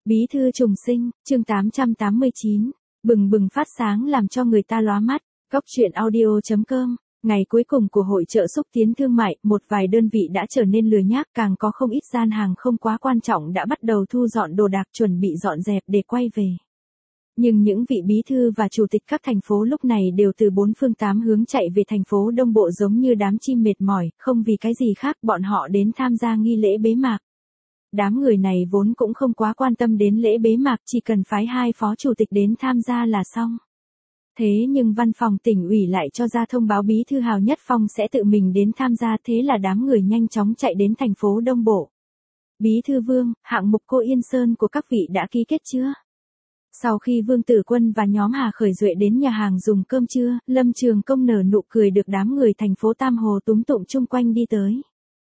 Bí thư trùng sinh, chương 889, bừng bừng phát sáng làm cho người ta lóa mắt. Góc truyện audio.com. Ngày cuối cùng của hội chợ xúc tiến thương mại, một vài đơn vị đã trở nên lười nhác, càng có không ít gian hàng không quá quan trọng đã bắt đầu thu dọn đồ đạc chuẩn bị dọn dẹp để quay về. Nhưng những vị bí thư và chủ tịch các thành phố lúc này đều từ bốn phương tám hướng chạy về thành phố Đông Bộ giống như đám chim mệt mỏi, không vì cái gì khác bọn họ đến tham gia nghi lễ bế mạc. Đám người này vốn cũng không quá quan tâm đến lễ bế mạc, chỉ cần phái 2 phó chủ tịch đến tham gia là xong. Thế nhưng văn phòng tỉnh ủy lại cho ra thông báo bí thư Hào Nhất Phong sẽ tự mình đến tham gia, thế là đám người nhanh chóng chạy đến thành phố Đông Bộ. Bí thư Vương, hạng mục Cô Yên Sơn của các vị đã ký kết chưa? Sau khi Vương Tử Quân và nhóm Hà Khởi Duệ đến nhà hàng dùng cơm trưa, Lâm Trường Công nở nụ cười được đám người thành phố Tam Hồ túm tụm chung quanh đi tới.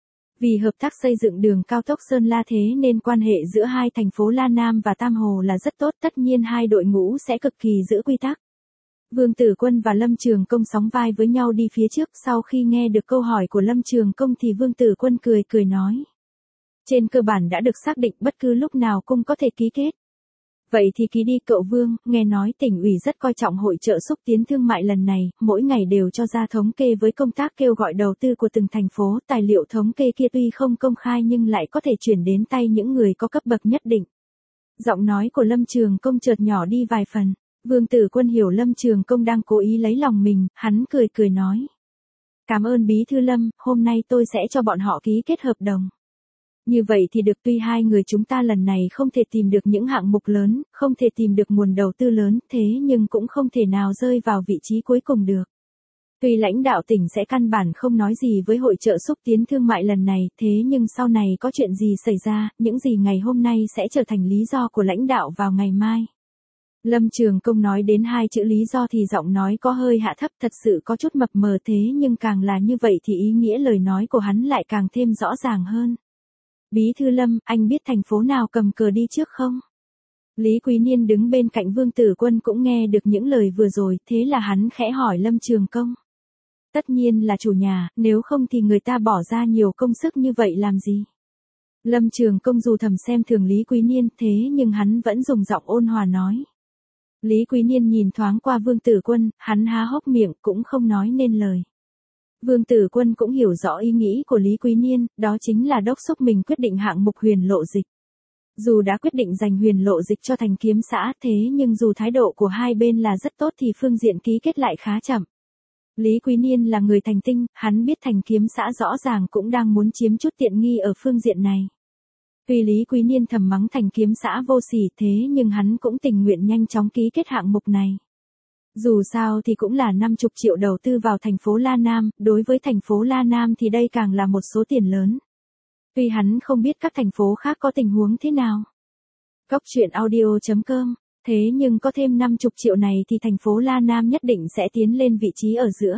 Vì hợp tác xây dựng đường cao tốc Sơn La thế nên quan hệ giữa hai thành phố La Nam và Tam Hồ là rất tốt, tất nhiên hai đội ngũ sẽ cực kỳ giữ quy tắc. Vương Tử Quân và Lâm Trường Công sóng vai với nhau đi phía trước, sau khi nghe được câu hỏi của Lâm Trường Công thì Vương Tử Quân cười nói. Trên cơ bản đã được xác định bất cứ lúc nào cũng có thể ký kết. Vậy thì ký đi cậu Vương, nghe nói tỉnh ủy rất coi trọng hội chợ xúc tiến thương mại lần này, mỗi ngày đều cho ra thống kê với công tác kêu gọi đầu tư của từng thành phố, tài liệu thống kê kia tuy không công khai nhưng lại có thể chuyển đến tay những người có cấp bậc nhất định. Giọng nói của Lâm Trường Công chợt nhỏ đi vài phần, Vương Tử Quân hiểu Lâm Trường Công đang cố ý lấy lòng mình, hắn cười nói. Cảm ơn bí thư Lâm, hôm nay tôi sẽ cho bọn họ ký kết hợp đồng. Như vậy thì được, tuy hai người chúng ta lần này không thể tìm được những hạng mục lớn, không thể tìm được nguồn đầu tư lớn, thế nhưng cũng không thể nào rơi vào vị trí cuối cùng được. Tuy lãnh đạo tỉnh sẽ căn bản không nói gì với hội chợ xúc tiến thương mại lần này, thế nhưng sau này có chuyện gì xảy ra, những gì ngày hôm nay sẽ trở thành lý do của lãnh đạo vào ngày mai. Lâm Trường Công nói đến 2 chữ lý do thì giọng nói có hơi hạ thấp, thật sự có chút mập mờ, thế nhưng càng là như vậy thì ý nghĩa lời nói của hắn lại càng thêm rõ ràng hơn. Bí thư Lâm, anh biết thành phố nào cầm cờ đi trước không? Lý Quý Niên đứng bên cạnh Vương Tử Quân cũng nghe được những lời vừa rồi, thế là hắn khẽ hỏi Lâm Trường Công. Tất nhiên là chủ nhà, nếu không thì người ta bỏ ra nhiều công sức như vậy làm gì? Lâm Trường Công dù thầm xem thường Lý Quý Niên, thế nhưng hắn vẫn dùng giọng ôn hòa nói. Lý Quý Niên nhìn thoáng qua Vương Tử Quân, hắn há hốc miệng cũng không nói nên lời. Vương Tử Quân cũng hiểu rõ ý nghĩ của Lý Quý Niên, đó chính là đốc thúc mình quyết định hạng mục Huyền Lộ Dịch. Dù đã quyết định dành Huyền Lộ Dịch cho Thành Kiếm xã, thế nhưng dù thái độ của hai bên là rất tốt thì phương diện ký kết lại khá chậm. Lý Quý Niên là người thành tinh, hắn biết Thành Kiếm xã rõ ràng cũng đang muốn chiếm chút tiện nghi ở phương diện này. Tuy Lý Quý Niên thầm mắng Thành Kiếm xã vô sỉ, thế nhưng hắn cũng tình nguyện nhanh chóng ký kết hạng mục này. Dù sao thì cũng là 50 triệu đầu tư vào thành phố La Nam, đối với thành phố La Nam thì đây càng là một số tiền lớn. Tuy hắn không biết các thành phố khác có tình huống thế nào. Góc truyện audio.com, thế nhưng có thêm 50 triệu này thì thành phố La Nam nhất định sẽ tiến lên vị trí ở giữa.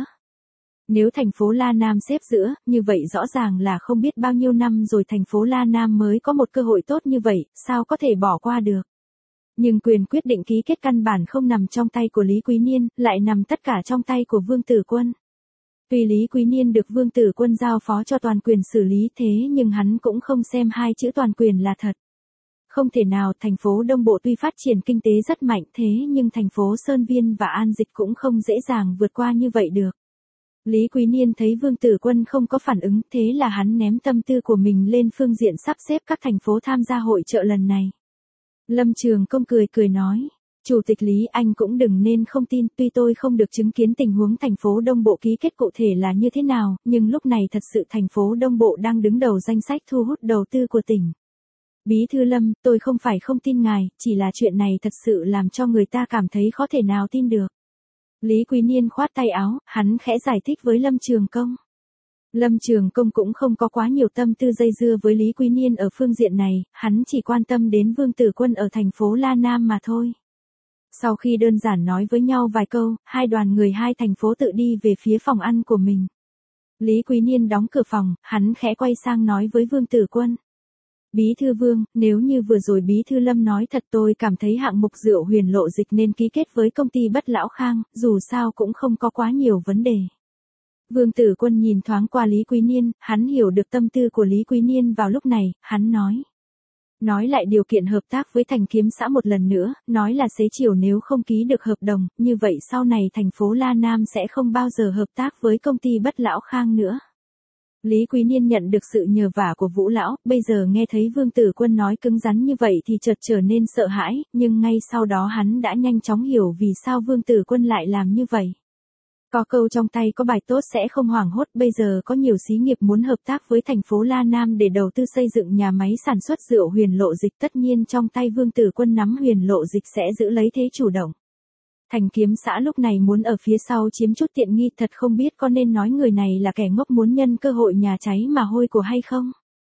Nếu thành phố La Nam xếp giữa, như vậy rõ ràng là không biết bao nhiêu năm rồi thành phố La Nam mới có một cơ hội tốt như vậy, sao có thể bỏ qua được. Nhưng quyền quyết định ký kết căn bản không nằm trong tay của Lý Quý Niên, lại nằm tất cả trong tay của Vương Tử Quân. Tuy Lý Quý Niên được Vương Tử Quân giao phó cho toàn quyền xử lý, thế nhưng hắn cũng không xem 2 chữ toàn quyền là thật. Không thể nào, thành phố Đông Bộ tuy phát triển kinh tế rất mạnh, thế nhưng thành phố Sơn Viên và An Dịch cũng không dễ dàng vượt qua như vậy được. Lý Quý Niên thấy Vương Tử Quân không có phản ứng, thế là hắn ném tâm tư của mình lên phương diện sắp xếp các thành phố tham gia hội chợ lần này. Lâm Trường Công cười nói, Chủ tịch Lý, anh cũng đừng nên không tin, tuy tôi không được chứng kiến tình huống thành phố Đông Bộ ký kết cụ thể là như thế nào, nhưng lúc này thật sự thành phố Đông Bộ đang đứng đầu danh sách thu hút đầu tư của tỉnh. Bí thư Lâm, tôi không phải không tin ngài, chỉ là chuyện này thật sự làm cho người ta cảm thấy khó thể nào tin được. Lý Quý Niên khoát tay áo, hắn khẽ giải thích với Lâm Trường Công. Lâm Trường Công cũng không có quá nhiều tâm tư dây dưa với Lý Quý Niên ở phương diện này, hắn chỉ quan tâm đến Vương Tử Quân ở thành phố La Nam mà thôi. Sau khi đơn giản nói với nhau vài câu, hai đoàn người hai thành phố tự đi về phía phòng ăn của mình. Lý Quý Niên đóng cửa phòng, hắn khẽ quay sang nói với Vương Tử Quân. Bí thư Vương, nếu như vừa rồi Bí thư Lâm nói thật, tôi cảm thấy hạng mục rượu Huyền Lộ Dịch nên ký kết với công ty Bất Lão Khang, dù sao cũng không có quá nhiều vấn đề. Vương Tử Quân nhìn thoáng qua Lý Quý Niên, hắn hiểu được tâm tư của Lý Quý Niên vào lúc này, hắn nói. Nói lại điều kiện hợp tác với Thành Kiếm xã một lần nữa, nói là xế chiều nếu không ký được hợp đồng, như vậy sau này thành phố La Nam sẽ không bao giờ hợp tác với công ty Bất Lão Khang nữa. Lý Quý Niên nhận được sự nhờ vả của Vũ Lão, bây giờ nghe thấy Vương Tử Quân nói cứng rắn như vậy thì chợt trở nên sợ hãi, nhưng ngay sau đó hắn đã nhanh chóng hiểu vì sao Vương Tử Quân lại làm như vậy. Có câu trong tay có bài tốt sẽ không hoảng hốt, bây giờ có nhiều xí nghiệp muốn hợp tác với thành phố La Nam để đầu tư xây dựng nhà máy sản xuất rượu Huyền Lộ Dịch, tất nhiên trong tay Vương Tử Quân nắm Huyền Lộ Dịch sẽ giữ lấy thế chủ động. Thành Kiếm xã lúc này muốn ở phía sau chiếm chút tiện nghi, thật không biết có nên nói người này là kẻ ngốc muốn nhân cơ hội nhà cháy mà hôi của hay không.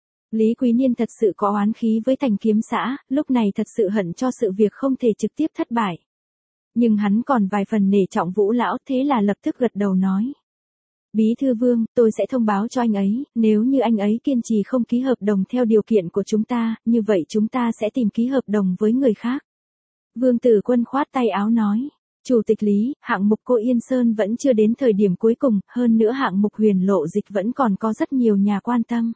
Lý Quý Niên thật sự có oán khí với Thành Kiếm xã, lúc này thật sự hận cho sự việc không thể trực tiếp thất bại. Nhưng hắn còn vài phần nể trọng Vũ Lão, thế là lập tức gật đầu nói. Bí thư Vương, tôi sẽ thông báo cho anh ấy, nếu như anh ấy kiên trì không ký hợp đồng theo điều kiện của chúng ta, như vậy chúng ta sẽ tìm ký hợp đồng với người khác. Vương Tử Quân khoát tay áo nói. Chủ tịch Lý, hạng mục Cô Yên Sơn vẫn chưa đến thời điểm cuối cùng, hơn nữa hạng mục Huyền Lộ Dịch vẫn còn có rất nhiều nhà quan tâm.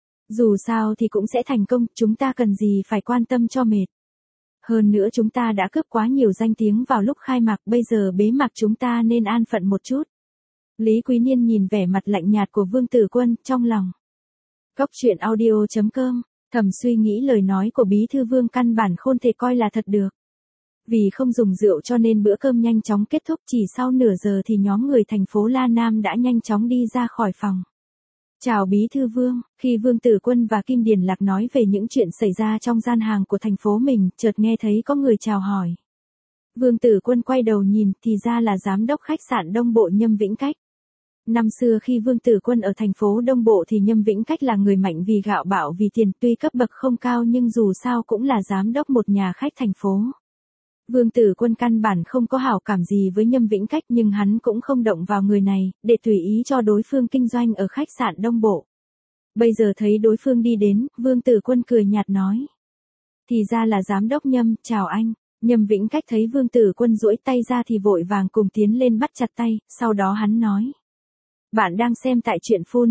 Dù sao thì cũng sẽ thành công, chúng ta cần gì phải quan tâm cho mệt. Hơn nữa chúng ta đã cướp quá nhiều danh tiếng vào lúc khai mạc, bây giờ bế mạc chúng ta nên an phận một chút. Lý Quý Niên nhìn vẻ mặt lạnh nhạt của Vương Tử Quân, trong lòng. Cốc truyện audio.com, thầm suy nghĩ lời nói của Bí thư Vương căn bản không thể coi là thật được. Vì không dùng rượu cho nên bữa cơm nhanh chóng kết thúc, chỉ sau nửa giờ thì nhóm người thành phố La Nam đã nhanh chóng đi ra khỏi phòng. Chào Bí thư Vương, khi Vương Tử Quân và Kim Điền Lạc nói về những chuyện xảy ra trong gian hàng của thành phố mình, chợt nghe thấy có người chào hỏi. Vương Tử Quân quay đầu nhìn, thì ra là giám đốc khách sạn Đông Bộ Nhâm Vĩnh Cách. Năm xưa khi Vương Tử Quân ở thành phố Đông Bộ thì Nhâm Vĩnh Cách là người mạnh vì gạo bạo vì tiền, tuy cấp bậc không cao nhưng dù sao cũng là giám đốc một nhà khách thành phố. Vương Tử Quân căn bản không có hảo cảm gì với Nhâm Vĩnh Cách, nhưng hắn cũng không động vào người này, để tùy ý cho đối phương kinh doanh ở khách sạn Đông Bộ. Bây giờ thấy đối phương đi đến, Vương Tử Quân cười nhạt nói. Thì ra là giám đốc Nhâm, chào anh. Nhâm Vĩnh Cách thấy Vương Tử Quân duỗi tay ra thì vội vàng cùng tiến lên bắt chặt tay, sau đó hắn nói. Bạn đang xem tại truyện phun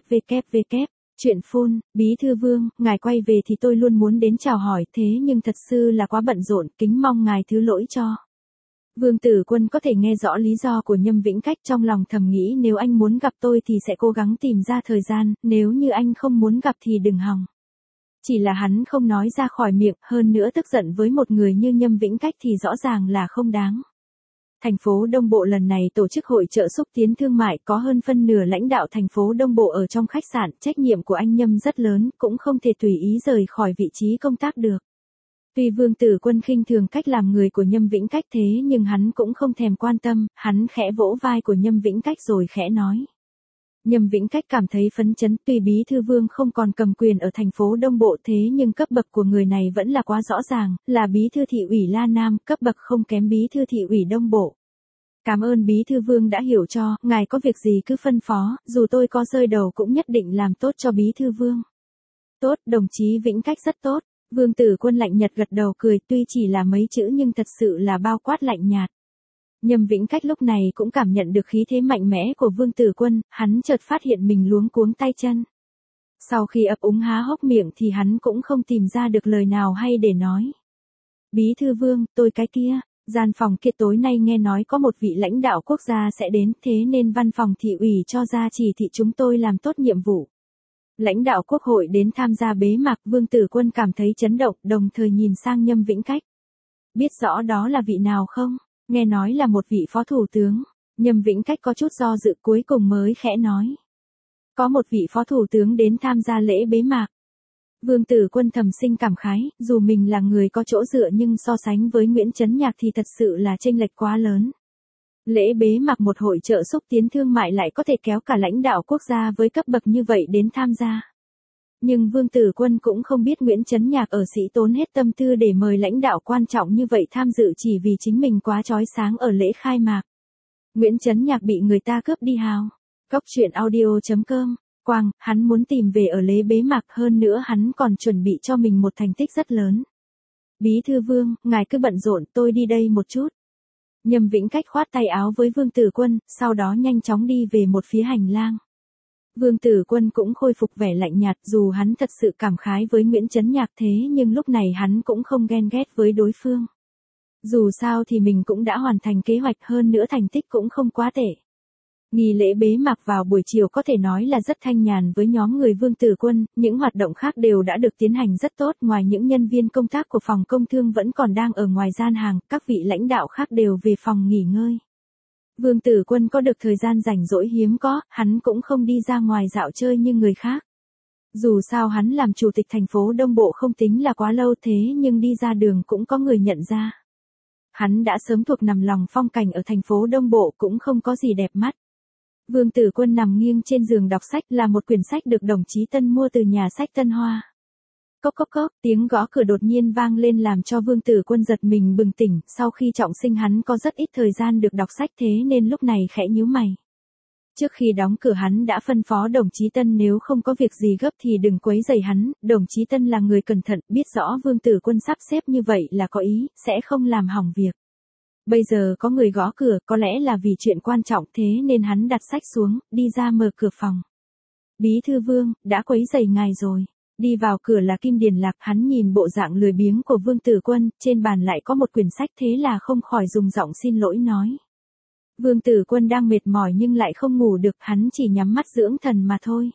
www. Chuyện phun, Bí thư Vương, ngài quay về thì tôi luôn muốn đến chào hỏi, thế nhưng thật sự là quá bận rộn, kính mong ngài thứ lỗi cho. Vương Tử Quân có thể nghe rõ lý do của Nhâm Vĩnh Cách, trong lòng thầm nghĩ nếu anh muốn gặp tôi thì sẽ cố gắng tìm ra thời gian, nếu như anh không muốn gặp thì đừng hòng. Chỉ là hắn không nói ra khỏi miệng, hơn nữa tức giận với một người như Nhâm Vĩnh Cách thì rõ ràng là không đáng. Thành phố Đông Bộ lần này tổ chức hội chợ xúc tiến thương mại, có hơn phân nửa lãnh đạo thành phố Đông Bộ ở trong khách sạn, trách nhiệm của anh Nhâm rất lớn, cũng không thể tùy ý rời khỏi vị trí công tác được. Tuy Vương Tử Quân khinh thường cách làm người của Nhâm Vĩnh Cách thế nhưng hắn cũng không thèm quan tâm, hắn khẽ vỗ vai của Nhâm Vĩnh Cách rồi khẽ nói. Nhâm Vĩnh Cách cảm thấy phấn chấn, tuy Bí thư Vương không còn cầm quyền ở thành phố Đông Bộ thế nhưng cấp bậc của người này vẫn là quá rõ ràng, là Bí thư thị ủy La Nam, cấp bậc không kém Bí thư thị ủy Đông Bộ. Cảm ơn Bí thư Vương đã hiểu cho, ngài có việc gì cứ phân phó, dù tôi có rơi đầu cũng nhất định làm tốt cho Bí thư Vương. Tốt, đồng chí Vĩnh Cách rất tốt. Vương Tử Quân lạnh nhạt gật đầu cười, tuy chỉ là mấy chữ nhưng thật sự là bao quát lạnh nhạt. Nhâm Vĩnh Cách lúc này cũng cảm nhận được khí thế mạnh mẽ của Vương Tử Quân, hắn chợt phát hiện mình luống cuống tay chân. Sau khi ấp úng há hốc miệng thì hắn cũng không tìm ra được lời nào hay để nói. Bí thư Vương, tôi cái kia, gian phòng kia tối nay nghe nói có một vị lãnh đạo quốc gia sẽ đến, thế nên văn phòng thị ủy cho ra chỉ thị chúng tôi làm tốt nhiệm vụ. Lãnh đạo quốc hội đến tham gia bế mạc, Vương Tử Quân cảm thấy chấn động, đồng thời nhìn sang Nhâm Vĩnh Cách. Biết rõ đó là vị nào không? Nghe nói là một vị phó thủ tướng. Nhâm Vĩnh Cách có chút do dự cuối cùng mới khẽ nói. Có một vị phó thủ tướng đến tham gia lễ bế mạc. Vương Tử Quân thầm sinh cảm khái, dù mình là người có chỗ dựa nhưng so sánh với Nguyễn Chấn Nhạc thì thật sự là chênh lệch quá lớn. Lễ bế mạc một hội chợ xúc tiến thương mại lại có thể kéo cả lãnh đạo quốc gia với cấp bậc như vậy đến tham gia. Nhưng Vương Tử Quân cũng không biết Nguyễn Chấn Nhạc ở Sĩ tốn hết tâm tư để mời lãnh đạo quan trọng như vậy tham dự chỉ vì chính mình quá chói sáng ở lễ khai mạc. Nguyễn Chấn Nhạc bị người ta cướp đi hào. Cốc truyện audio.com, Quang, hắn muốn tìm về ở lễ bế mạc, hơn nữa hắn còn chuẩn bị cho mình một thành tích rất lớn. Bí thư Vương, ngài cứ bận rộn, tôi đi đây một chút. Nhâm Vĩnh Cách khoát tay áo với Vương Tử Quân, sau đó nhanh chóng đi về một phía hành lang. Vương Tử Quân cũng khôi phục vẻ lạnh nhạt, dù hắn thật sự cảm khái với Nguyễn Chấn Nhạc thế nhưng lúc này hắn cũng không ghen ghét với đối phương. Dù sao thì mình cũng đã hoàn thành kế hoạch, hơn nữa thành tích cũng không quá tệ. Nghi lễ bế mạc vào buổi chiều có thể nói là rất thanh nhàn với nhóm người Vương Tử Quân, những hoạt động khác đều đã được tiến hành rất tốt, ngoài những nhân viên công tác của phòng công thương vẫn còn đang ở ngoài gian hàng, các vị lãnh đạo khác đều về phòng nghỉ ngơi. Vương Tử Quân có được thời gian rảnh rỗi hiếm có, hắn cũng không đi ra ngoài dạo chơi như người khác. Dù sao hắn làm chủ tịch thành phố Đông Bộ không tính là quá lâu thế nhưng đi ra đường cũng có người nhận ra. Hắn đã sớm thuộc nằm lòng phong cảnh ở thành phố Đông Bộ cũng không có gì đẹp mắt. Vương Tử Quân nằm nghiêng trên giường đọc sách, là một quyển sách được đồng chí Tân mua từ nhà sách Tân Hoa. Cốc cốc cốc, tiếng gõ cửa đột nhiên vang lên làm cho Vương Tử Quân giật mình bừng tỉnh, sau khi trọng sinh hắn có rất ít thời gian được đọc sách thế nên lúc này khẽ nhíu mày. Trước khi đóng cửa hắn đã phân phó đồng chí Tân nếu không có việc gì gấp thì đừng quấy rầy hắn, đồng chí Tân là người cẩn thận, biết rõ Vương Tử Quân sắp xếp như vậy là có ý, sẽ không làm hỏng việc. Bây giờ có người gõ cửa, có lẽ là vì chuyện quan trọng thế nên hắn đặt sách xuống, đi ra mở cửa phòng. Bí thư Vương, đã quấy rầy ngài rồi. Đi vào cửa là Kim Điền Lạc, hắn nhìn bộ dạng lười biếng của Vương Tử Quân, trên bàn lại có một quyển sách thế là không khỏi dùng giọng xin lỗi nói. Vương Tử Quân đang mệt mỏi nhưng lại không ngủ được, hắn chỉ nhắm mắt dưỡng thần mà thôi.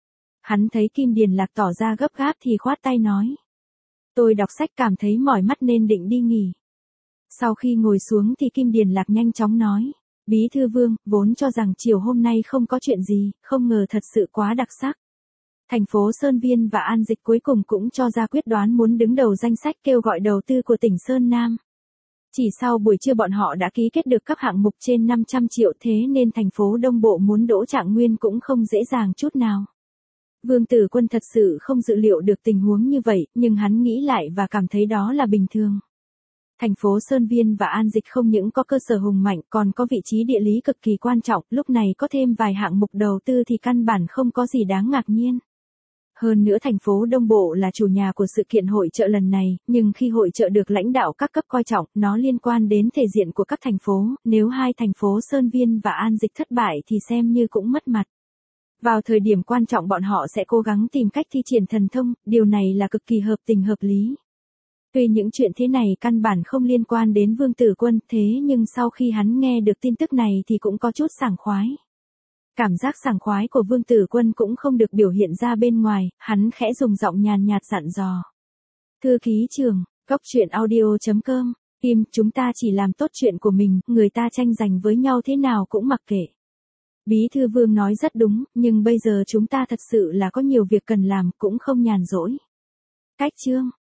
Hắn thấy Kim Điền Lạc tỏ ra gấp gáp thì khoát tay nói. Tôi đọc sách cảm thấy mỏi mắt nên định đi nghỉ. Sau khi ngồi xuống thì Kim Điền Lạc nhanh chóng nói. Bí thư Vương, vốn cho rằng chiều hôm nay không có chuyện gì, không ngờ thật sự quá đặc sắc. Thành phố Sơn Viên và An Dịch cuối cùng cũng cho ra quyết đoán muốn đứng đầu danh sách kêu gọi đầu tư của tỉnh Sơn Nam. Chỉ sau buổi trưa bọn họ đã ký kết được các hạng mục trên 500 triệu thế nên thành phố Đông Bộ muốn đỗ Trạng Nguyên cũng không dễ dàng chút nào. Vương Tử Quân thật sự không dự liệu được tình huống như vậy, nhưng hắn nghĩ lại và cảm thấy đó là bình thường. Thành phố Sơn Viên và An Dịch không những có cơ sở hùng mạnh còn có vị trí địa lý cực kỳ quan trọng, lúc này có thêm vài hạng mục đầu tư thì căn bản không có gì đáng ngạc nhiên. Hơn nữa thành phố Đông Bộ là chủ nhà của sự kiện hội chợ lần này, nhưng khi hội chợ được lãnh đạo các cấp coi trọng, nó liên quan đến thể diện của các thành phố, nếu hai thành phố Sơn Viên và An Dịch thất bại thì xem như cũng mất mặt. Vào thời điểm quan trọng bọn họ sẽ cố gắng tìm cách thi triển thần thông, điều này là cực kỳ hợp tình hợp lý. Tuy những chuyện thế này căn bản không liên quan đến Vương Tử Quân, thế nhưng sau khi hắn nghe được tin tức này thì cũng có chút sảng khoái. Cảm giác sảng khoái của Vương Tử Quân cũng không được biểu hiện ra bên ngoài, hắn khẽ dùng giọng nhàn nhạt dặn dò. Thư ký trưởng, goctruyện.audio.com, Kim, chúng ta chỉ làm tốt chuyện của mình, người ta tranh giành với nhau thế nào cũng mặc kệ. Bí thư Vương nói rất đúng, nhưng bây giờ chúng ta thật sự là có nhiều việc cần làm, cũng không nhàn rỗi. Cách chương.